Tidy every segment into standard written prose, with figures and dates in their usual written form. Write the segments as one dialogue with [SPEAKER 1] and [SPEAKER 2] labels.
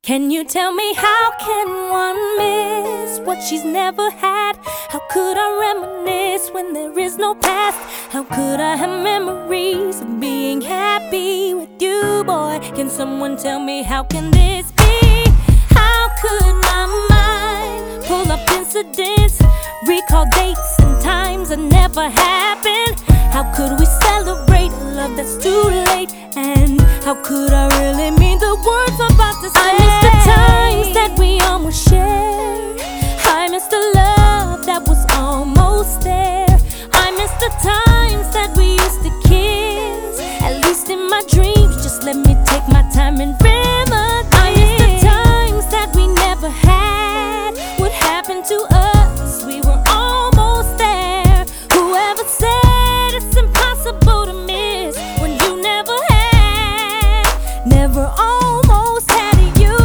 [SPEAKER 1] Can you tell me how can one miss what she's never had? How could I reminisce when there is no past? How could I have memories of being happy with you, boy? Can someone tell me how can this be? How could my mind pull up incidents, recall dates and times that never happened? How could we celebrate love that's too late? And how could I really mean the words I'm about to say? I miss the times that we almost shared. I miss the love that was almost there. I miss the times that we used to kiss. At least in my dreams, just let me take my time and reminisce. I miss the times that we never had. What happened to us? We were almost there. Whoever said it's impossible to miss when you never had, never almost had you.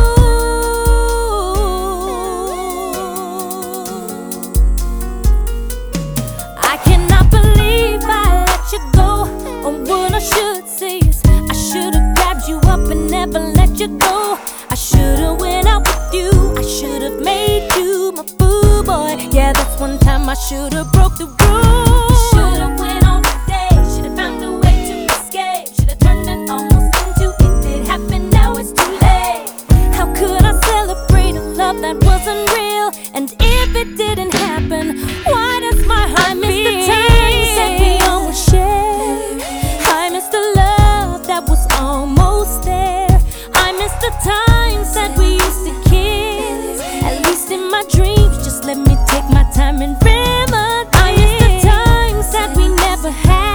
[SPEAKER 1] I cannot believe I let you go. Or what I should say is I should've grabbed you up and never let you go. I should've went out with you. I should've made you my boo boy. Yeah, that's one time I should've broke the rules. Should've went on a date. Should've found a way to escape. Should've turned it almost into it did happen. Now it's too late. How could I celebrate a love that wasn't real? And if it didn't happen, why does my heart beat? I miss the times that we almost shared. I miss the love that was almost there. I miss the times that we used to kiss. At least in my dreams, just let me take my time and reminisce. I miss the times that we never had.